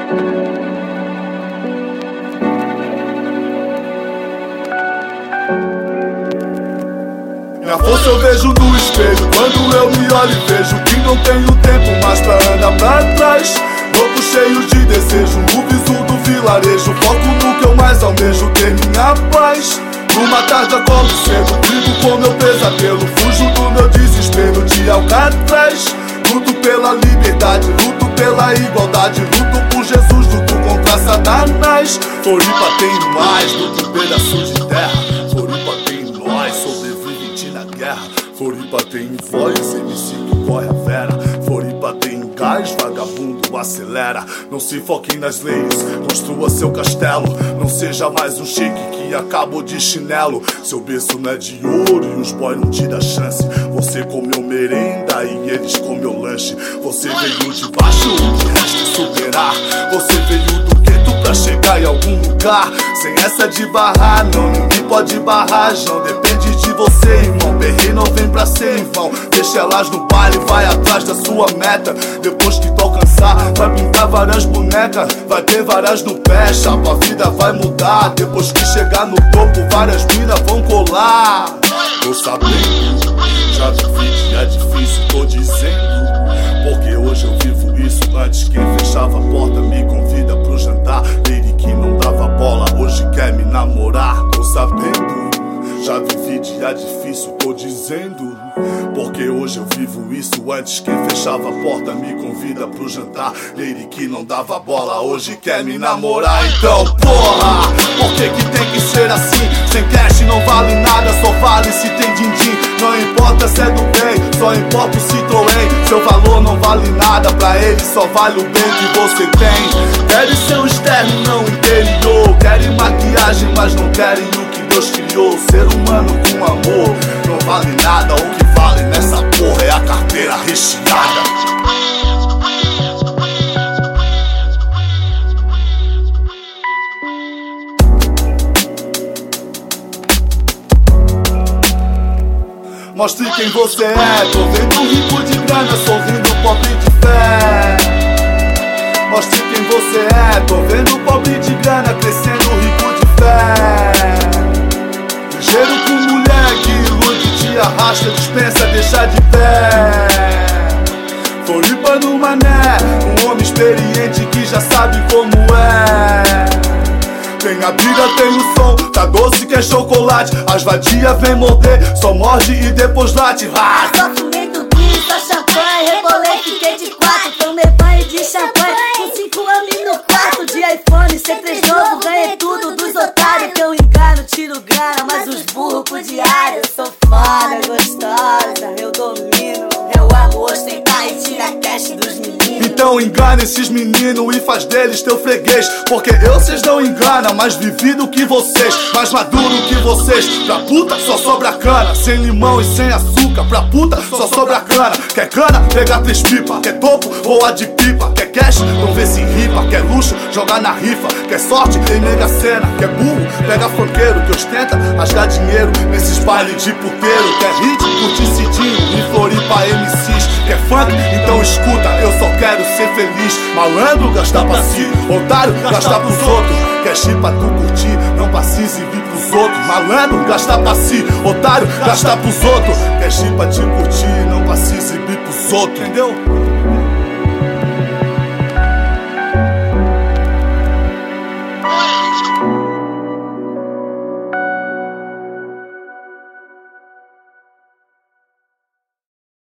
Minha força eu vejo no espelho, quando eu me olho e vejo que não tenho tempo mais pra andar pra trás. Louco cheio de desejo, o viso do vilarejo, foco no que eu mais almejo, ter minha paz. Numa tarde acordo cedo, brigo com meu pesadelo, fujo do meu desespero de Alcatraz. Luto pela liberdade, luto pela igualdade, luto por Jesus, luto contra Satanás. Floripa tem mais do que um pedaço de terra, Floripa tem nós, sobrevivente na guerra. Floripa tem voz, MC que corre a vera. Floripa tem gás, vagabundo acelera. Não se foque nas leis, construa seu castelo. Não seja mais um chique que acabou de chinelo. Seu berço não é de ouro e os boys não te dá chance. Você comeu merenda e eles comeu lanche. Você veio de baixo, o que resta é superar. Você veio do gueto pra chegar em algum lugar. Sem essa de barrar, não, ninguém pode barrar, não depende de você, irmão. Perrei não vem pra ser em vão. Deixa elas no baile, vai atrás da sua meta. Depois que tu alcançar, vai pintar várias bonecas, vai ter várias no pé, chapa, a vida vai mudar. Depois que chegar no topo, várias minas vão colar. Tô sabendo, já vivi, é difícil, tô dizendo. Porque hoje eu vivo isso. Antes quem fechava a porta me convida pro jantar. Ele que não dava bola, hoje quer me namorar. Tô sabendo, já vivi dia difícil, tô dizendo. Porque hoje eu vivo isso. Antes quem fechava a porta me convida pro jantar. Ele que não dava bola, hoje quer me namorar. Então porra, por que que tem que ser assim? Sem cash não vale nada, só vale se tem din-din. Não importa se é do bem, só importa o Citroën. Seu valor não vale nada, pra ele só vale o bem que você tem. Querem seu externo, não interior. Querem maquiagem, mas não querem o que Deus criou. Ser humano com amor não vale nada. O que vale nessa porra é a carteira recheada. Mostre quem você é, tô vendo rico de grana, sorrindo pobre de fé. Mostre quem você é, tô vendo pobre de grana, crescendo rico de fé. Ligeiro com mulher que ilude, te arrasta, dispensa, deixa de pé. Floripa no mané, um homem experiente que já sabe como é. Tem a briga, tem o som, tá doce que é chocolate. As vadias vem morder, só morde e depois late. Só fumei tupi, só champanhe, rebolei, fiquei de quatro. Tomei banho de champanhe, com 5 anos no quarto. De iPhone, C3 novo, ganhei tudo dos otários. Que eu engano, tiro grana, mas os burros pro diário. Eu sou foda, gostosa, eu domino. Eu amo ostentar e tirar cash dos meninos. Então engana esses meninos e faz deles teu freguês. Porque eu cês não engana, mais vivido que vocês, mais maduro que vocês. Pra puta só sobra cana, sem limão e sem açúcar. Pra puta só sobra cana. Quer cana? Pega 3 pipa. Quer topo? Voa de pipa. Quer cash? Não vê se ripa. Quer luxo? Joga na rifa. Quer sorte? Tem mega cena. Quer burro? Pega funkeiro que ostenta rasgar dinheiro nesses bailes de puteiro. Quer hit? Curtir cidinho em Floripa MCs. Quer funk? Então escuta, eu só quero ser feliz. Malandro, gastar pra si. Otário, gastar pros outros. Quer chip pra tu curtir, não precisa vir pros outros. Malandro, gastar pra si. Otário, gastar pros outros. Quer chip pra te curtir, não precisa vir pros outros. Entendeu?